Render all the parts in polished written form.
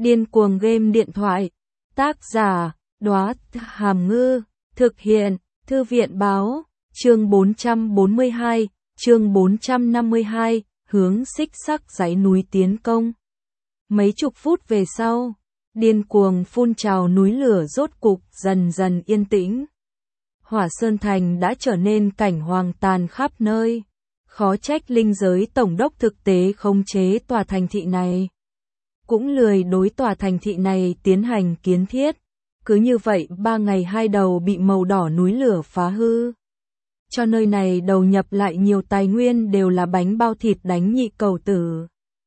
Điên cuồng game điện thoại. Tác giả, Đóa Hàm Ngư. Thực hiện, Thư viện Báo. Chương 442, chương 452, hướng xích sắc dãy núi tiến công. Mấy chục phút về sau, điên cuồng phun trào núi lửa rốt cục dần dần yên tĩnh. Hỏa Sơn Thành đã trở nên cảnh hoang tàn khắp nơi. Khó trách linh giới tổng đốc thực tế khống chế tòa thành thị này. Cũng lười đối tòa thành thị này tiến hành kiến thiết. Cứ như vậy 3 ngày 2 đầu bị màu đỏ núi lửa phá hư. Cho nơi này đầu nhập lại nhiều tài nguyên đều là bánh bao thịt đánh nhị cầu tử.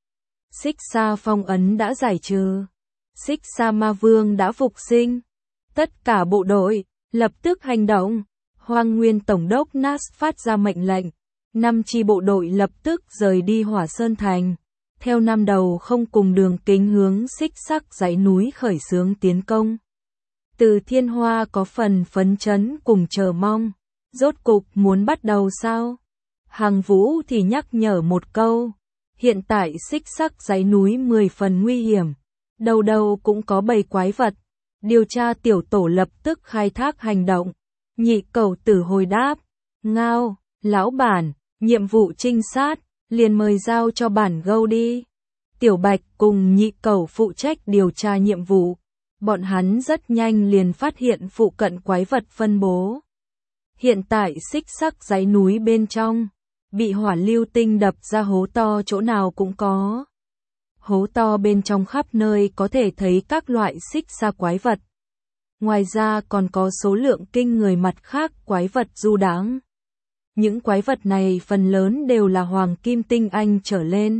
Xích Sa phong ấn đã giải trừ. Xích Sa ma vương đã phục sinh. Tất cả bộ đội, lập tức hành động. Hoang Nguyên Tổng đốc Nas phát ra mệnh lệnh. 5 chi bộ đội lập tức rời đi Hỏa Sơn Thành. Theo năm đầu không cùng đường kính hướng xích sắc dãy núi khởi xướng tiến công. Từ Thiên Hoa có phần phấn chấn cùng chờ mong. Rốt cục muốn bắt đầu sao? Hàng Vũ thì nhắc nhở một câu. Hiện tại xích sắc dãy núi 10 phần nguy hiểm. Đầu đầu cũng có bầy quái vật. Điều tra tiểu tổ lập tức khai thác hành động. Nhị cầu tử hồi đáp. Ngao, lão bản, nhiệm vụ trinh sát, liền mời giao cho bản gâu đi. Tiểu Bạch cùng nhị cầu phụ trách điều tra nhiệm vụ. Bọn hắn rất nhanh liền phát hiện phụ cận quái vật phân bố. Hiện tại xích sắc dãy núi bên trong, bị hỏa lưu tinh đập ra hố to chỗ nào cũng có. Hố to bên trong khắp nơi có thể thấy các loại xích sa quái vật. Ngoài ra còn có số lượng kinh người mặt khác quái vật du đãng. Những quái vật này phần lớn đều là hoàng kim tinh anh trở lên.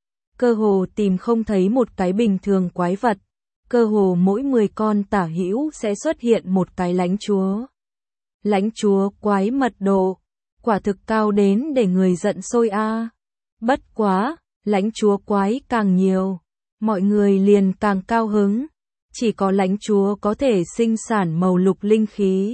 Cơ hồ tìm không thấy một cái bình thường quái vật. Cơ hồ mỗi 10 con tả hữu sẽ xuất hiện một cái lãnh chúa. Lãnh chúa quái mật độ, quả thực cao đến để người giận sôi a. Bất quá, lãnh chúa quái càng nhiều, mọi người liền càng cao hứng. Chỉ có lãnh chúa có thể sinh sản màu lục linh khí.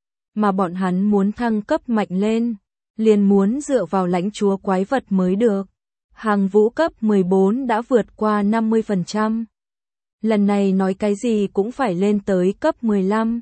Mà bọn hắn muốn thăng cấp mạnh lên, liền muốn dựa vào lãnh chúa quái vật mới được. Hàng Vũ cấp 14 đã vượt qua 50%. Lần này nói cái gì cũng phải lên tới cấp 15.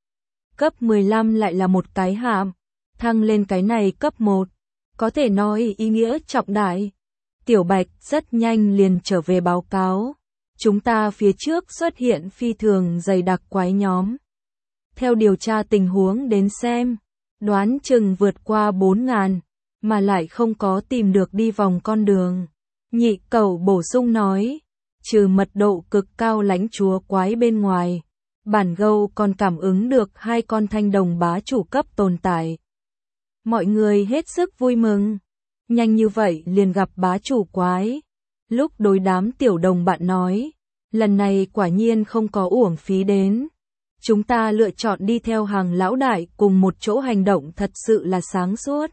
Cấp 15 lại là một cái hạm, thăng lên cái này cấp 1. Có thể nói ý nghĩa trọng đại. Tiểu Bạch rất nhanh liền trở về báo cáo. Chúng ta phía trước xuất hiện phi thường dày đặc quái nhóm. Theo điều tra tình huống đến xem, đoán chừng vượt qua 4.000, mà lại không có tìm được đi vòng con đường. Nhị cầu bổ sung nói, trừ mật độ cực cao lãnh chúa quái bên ngoài, bản gâu còn cảm ứng được 2 con thanh đồng bá chủ cấp tồn tại. Mọi người hết sức vui mừng. Nhanh như vậy liền gặp bá chủ quái. Lúc đối đám tiểu đồng bạn nói, lần này quả nhiên không có uổng phí đến. Chúng ta lựa chọn đi theo hàng lão đại cùng một chỗ hành động thật sự là sáng suốt.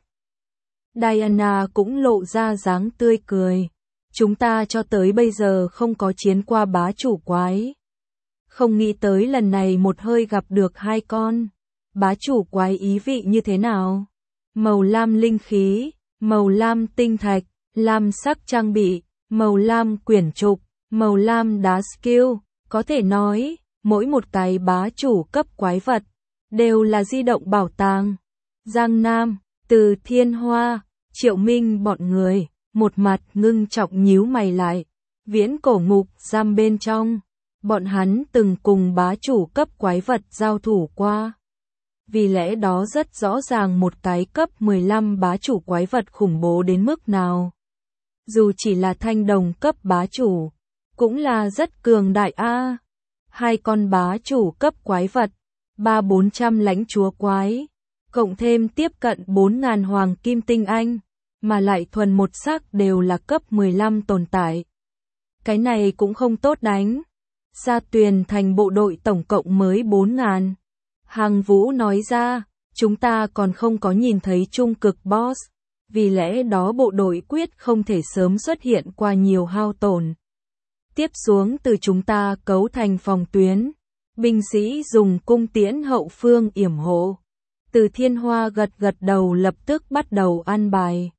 Diana cũng lộ ra dáng tươi cười. Chúng ta cho tới bây giờ không có chiến qua bá chủ quái. Không nghĩ tới lần này một hơi gặp được 2 con. Bá chủ quái ý vị như thế nào? Màu lam linh khí, màu lam tinh thạch, lam sắc trang bị, màu lam quyển trục, màu lam đá skill. Có thể nói, mỗi một cái bá chủ cấp quái vật, đều là di động bảo tàng. Giang Nam, Từ Thiên Hoa, Triệu Minh bọn người, một mặt ngưng trọng nhíu mày lại. Viễn cổ ngục giam bên trong, bọn hắn từng cùng bá chủ cấp quái vật giao thủ qua. Vì lẽ đó rất rõ ràng một cái cấp 15 bá chủ quái vật khủng bố đến mức nào. Dù chỉ là thanh đồng cấp bá chủ, cũng là rất cường đại a. 2 con bá chủ cấp quái vật, 300-400 lãnh chúa quái, cộng thêm tiếp cận 4.000 hoàng kim tinh anh, mà lại thuần một sắc đều là cấp 15 tồn tại. Cái này cũng không tốt đánh. Sa Tuyền thành bộ đội tổng cộng mới 4.000. Hàng Vũ nói ra, chúng ta còn không có nhìn thấy trung cực boss, vì lẽ đó bộ đội quyết không thể sớm xuất hiện qua nhiều hao tổn. Tiếp xuống từ chúng ta cấu thành phòng tuyến, binh sĩ dùng cung tiễn hậu phương yểm hộ. Từ Thiên Hoa gật gật đầu lập tức bắt đầu an bài.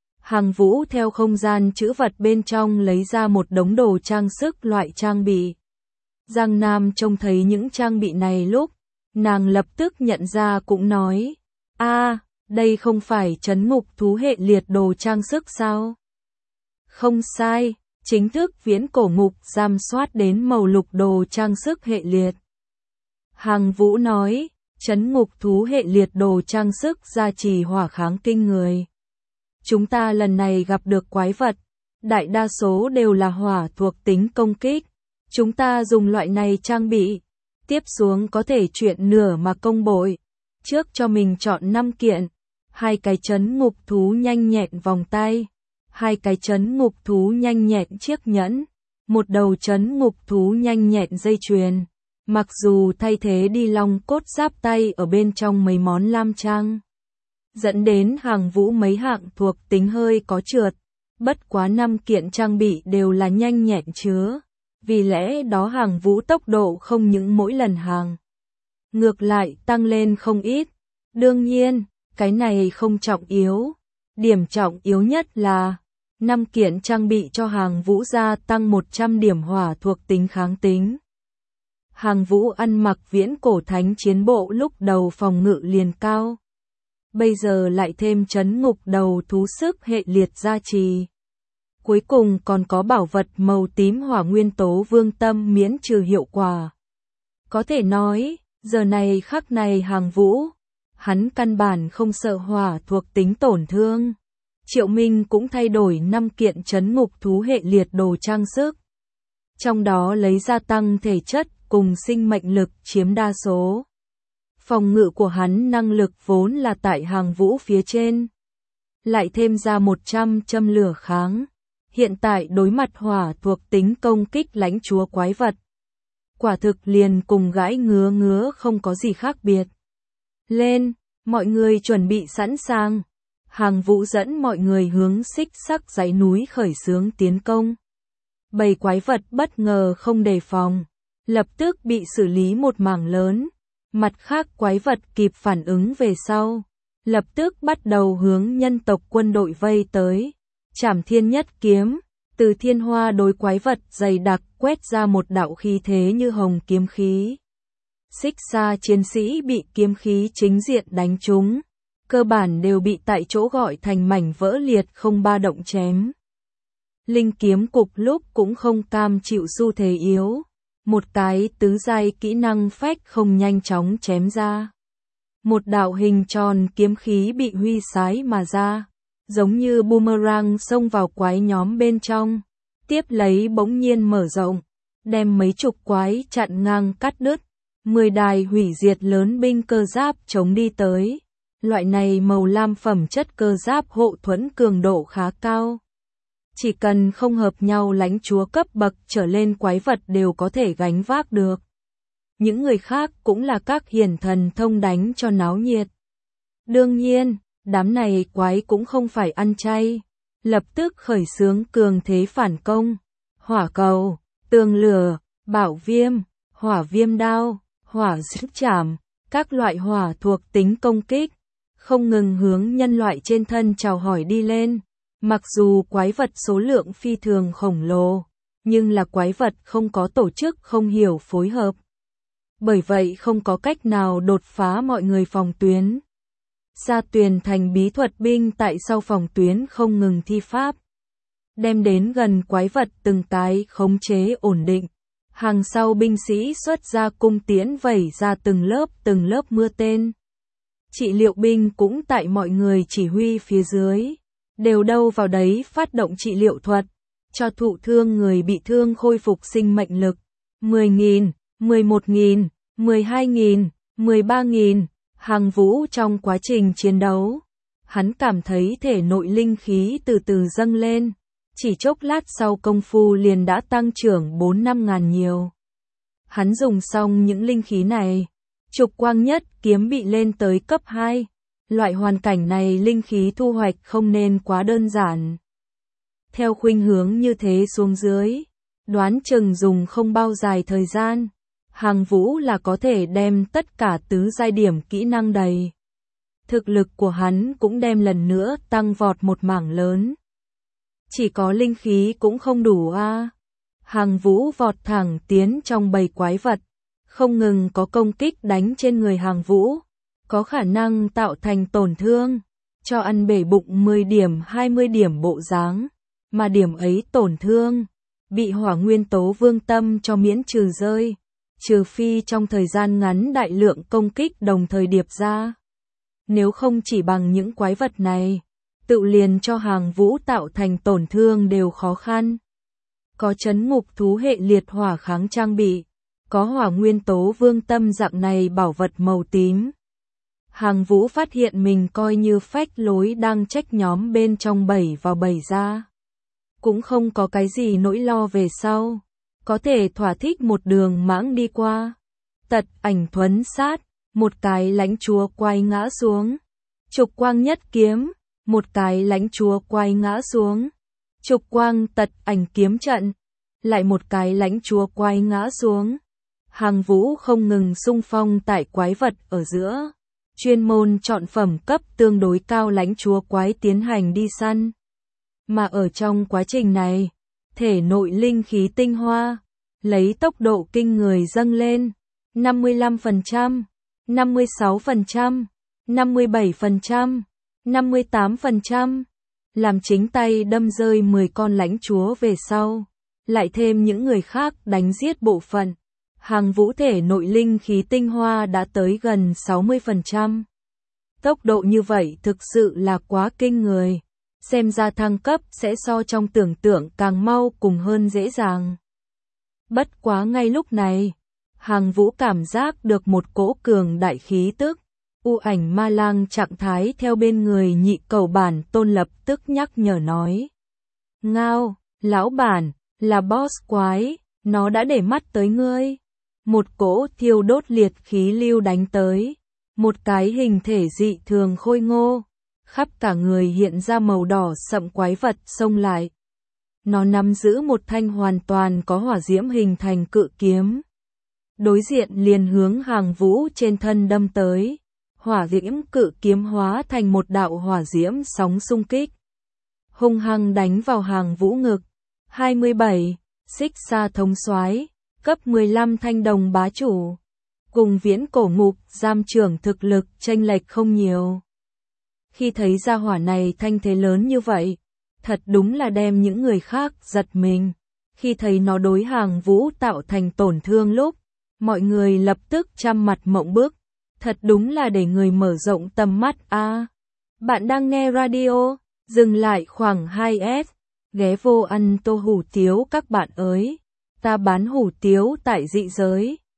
Hàng Vũ theo không gian trữ vật bên trong lấy ra một đống đồ trang sức loại trang bị. Giang Nam trông thấy những trang bị này lúc, nàng lập tức nhận ra cũng nói, đây không phải trấn ngục thú hệ liệt đồ trang sức sao? Không sai, chính thức viễn cổ ngục giam soát đến màu lục đồ trang sức hệ liệt. Hàng Vũ nói, trấn ngục thú hệ liệt đồ trang sức gia trì hỏa kháng kinh người. Chúng ta lần này gặp được quái vật, đại đa số đều là hỏa thuộc tính công kích. Chúng ta dùng loại này trang bị, tiếp xuống có thể chuyển nửa mà công bội. Trước cho mình chọn 5 kiện, 2 cái trấn ngục thú nhanh nhẹn vòng tay, 2 cái trấn ngục thú nhanh nhẹn chiếc nhẫn, 1 đầu trấn ngục thú nhanh nhẹn dây chuyền. Mặc dù thay thế đi long cốt giáp tay ở bên trong mấy món lam trang, dẫn đến Hàng Vũ mấy hạng thuộc tính hơi có trượt, bất quá 5 kiện trang bị đều là nhanh nhẹn chứa. Vì lẽ đó Hàng Vũ tốc độ không những mỗi lần hàng ngược lại tăng lên không ít. Đương nhiên, cái này không trọng yếu. Điểm trọng yếu nhất là 5 kiện trang bị cho Hàng Vũ gia tăng 100 điểm hỏa thuộc tính kháng tính. Hàng Vũ ăn mặc viễn cổ thánh chiến bộ lúc đầu phòng ngự liền cao. Bây giờ lại thêm trấn ngục đầu thú sức hệ liệt gia trì. Cuối cùng còn có bảo vật màu tím hỏa nguyên tố vương tâm miễn trừ hiệu quả. Có thể nói, giờ này khắc này Hàng Vũ, hắn căn bản không sợ hỏa thuộc tính tổn thương. Triệu Minh cũng thay đổi 5 kiện trấn ngục thú hệ liệt đồ trang sức. Trong đó lấy gia tăng thể chất cùng sinh mệnh lực chiếm đa số. Phòng ngự của hắn năng lực vốn là tại Hàng Vũ phía trên. Lại thêm ra 100 châm lửa kháng. Hiện tại đối mặt hỏa thuộc tính công kích lãnh chúa quái vật. Quả thực liền cùng gãi ngứa không có gì khác biệt. Lên, mọi người chuẩn bị sẵn sàng. Hàng Vũ dẫn mọi người hướng xích sắc dãy núi khởi xướng tiến công. Bầy quái vật bất ngờ không đề phòng, lập tức bị xử lý một mảng lớn. Mặt khác quái vật kịp phản ứng về sau, lập tức bắt đầu hướng nhân tộc quân đội vây tới. Trảm thiên nhất kiếm, từ thiên hoa đối quái vật dày đặc quét ra một đạo khí thế như hồng kiếm khí. Xích xa chiến sĩ bị kiếm khí chính diện đánh trúng, cơ bản đều bị tại chỗ gọi thành mảnh vỡ liệt không ba động chém. Linh kiếm cục lúc cũng không cam chịu xu thế yếu, một cái tứ giai kỹ năng phách không nhanh chóng chém ra. Một đạo hình tròn kiếm khí bị huy sái mà ra, giống như boomerang xông vào quái nhóm bên trong, tiếp lấy bỗng nhiên mở rộng, đem mấy chục quái chặn ngang cắt đứt, 10 đài hủy diệt lớn binh cơ giáp chống đi tới. Loại này màu lam phẩm chất cơ giáp hộ thuẫn cường độ khá cao. Chỉ cần không hợp nhau lãnh chúa cấp bậc trở lên quái vật đều có thể gánh vác được. Những người khác cũng là các hiển thần thông đánh cho náo nhiệt. Đương nhiên, đám này quái cũng không phải ăn chay, lập tức khởi xướng cường thế phản công. Hỏa cầu, tường lửa, bảo viêm, hỏa viêm đao, hỏa dứt chảm, các loại hỏa thuộc tính công kích, không ngừng hướng nhân loại trên thân chào hỏi đi lên. Mặc dù quái vật số lượng phi thường khổng lồ, nhưng là quái vật không có tổ chức không hiểu phối hợp. Bởi vậy không có cách nào đột phá mọi người phòng tuyến. Sa Tuyền thành bí thuật binh tại sau phòng tuyến không ngừng thi pháp. Đem đến gần quái vật từng cái khống chế ổn định. Hàng sau binh sĩ xuất ra cung tiễn vẩy ra từng lớp mưa tên. Trị liệu binh cũng tại mọi người chỉ huy phía dưới. Đều đâu vào đấy phát động trị liệu thuật. Cho thụ thương người bị thương khôi phục sinh mệnh lực. 10.000, 11.000, 12.000, 13.000. Hàng Vũ trong quá trình chiến đấu, hắn cảm thấy thể nội linh khí từ từ dâng lên, chỉ chốc lát sau công phu liền đã tăng trưởng 4-5 ngàn nhiều. Hắn dùng xong những linh khí này, trục quang nhất kiếm bị lên tới cấp 2, loại hoàn cảnh này linh khí thu hoạch không nên quá đơn giản. Theo khuynh hướng như thế xuống dưới, đoán chừng dùng không bao dài thời gian. Hàng Vũ là có thể đem tất cả tứ giai điểm kỹ năng đầy. Thực lực của hắn cũng đem lần nữa tăng vọt một mảng lớn. Chỉ có linh khí cũng không đủ a. Hàng Vũ vọt thẳng tiến trong bầy quái vật, không ngừng có công kích đánh trên người Hàng Vũ, có khả năng tạo thành tổn thương, cho ăn bể bụng 10 điểm 20 điểm bộ dáng, mà điểm ấy tổn thương, bị hỏa nguyên tố vương tâm cho miễn trừ rơi, trừ phi trong thời gian ngắn đại lượng công kích đồng thời điệp ra. Nếu không chỉ bằng những quái vật này, tự liền cho Hàng Vũ tạo thành tổn thương đều khó khăn. Có trấn ngục thú hệ liệt hỏa kháng trang bị, có hỏa nguyên tố vương tâm dạng này bảo vật màu tím. Hàng Vũ phát hiện mình coi như phách lối đang trách nhóm bên trong bẩy vào bẩy ra. Cũng không có cái gì nỗi lo về sau, có thể thỏa thích một đường mãng đi qua. Tật ảnh thuấn sát, một cái lãnh chúa quay ngã xuống. Trục quang nhất kiếm, một cái lãnh chúa quay ngã xuống. Trục quang tật ảnh kiếm trận, lại một cái lãnh chúa quay ngã xuống. Hàng Vũ không ngừng xung phong tại quái vật ở giữa, chuyên môn chọn phẩm cấp tương đối cao lãnh chúa quái tiến hành đi săn. Mà ở trong quá trình này, thể nội linh khí tinh hoa, lấy tốc độ kinh người dâng lên, 55%, 56%, 57%, 58%, làm chính tay đâm rơi 10 con lãnh chúa về sau, lại thêm những người khác đánh giết bộ phận. Hàng Vũ thể nội linh khí tinh hoa đã tới gần 60%. Tốc độ như vậy thực sự là quá kinh người, xem ra thăng cấp sẽ so trong tưởng tượng càng mau cùng hơn dễ dàng. Bất quá ngay lúc này, Hàng Vũ cảm giác được một cỗ cường đại khí tức, u ảnh ma lang trạng thái theo bên người nhị cầu bản tôn lập tức nhắc nhở nói. Ngao, lão bản, là boss quái, nó đã để mắt tới ngươi. Một cỗ thiêu đốt liệt khí lưu đánh tới, một cái hình thể dị thường khôi ngô, khắp cả người hiện ra màu đỏ sậm quái vật xông lại. Nó nắm giữ một thanh hoàn toàn có hỏa diễm hình thành cự kiếm. Đối diện liền hướng Hàng Vũ trên thân đâm tới, hỏa diễm cự kiếm hóa thành một đạo hỏa diễm sóng xung kích, hung hăng đánh vào Hàng Vũ ngực. 27, xích xa thống soái, cấp 15 thanh đồng bá chủ, cùng viễn cổ ngục giam trưởng thực lực chênh lệch không nhiều. Khi thấy gia hỏa này thanh thế lớn như vậy, thật đúng là đem những người khác giật mình. Khi thấy nó đối Hàng Vũ tạo thành tổn thương lúc, mọi người lập tức chăm mặt mộng bức. Thật đúng là để người mở rộng tầm mắt a. Bạn đang nghe radio, dừng lại khoảng 2S, ghé vô ăn tô hủ tiếu các bạn ơi. Ta bán hủ tiếu tại dị giới.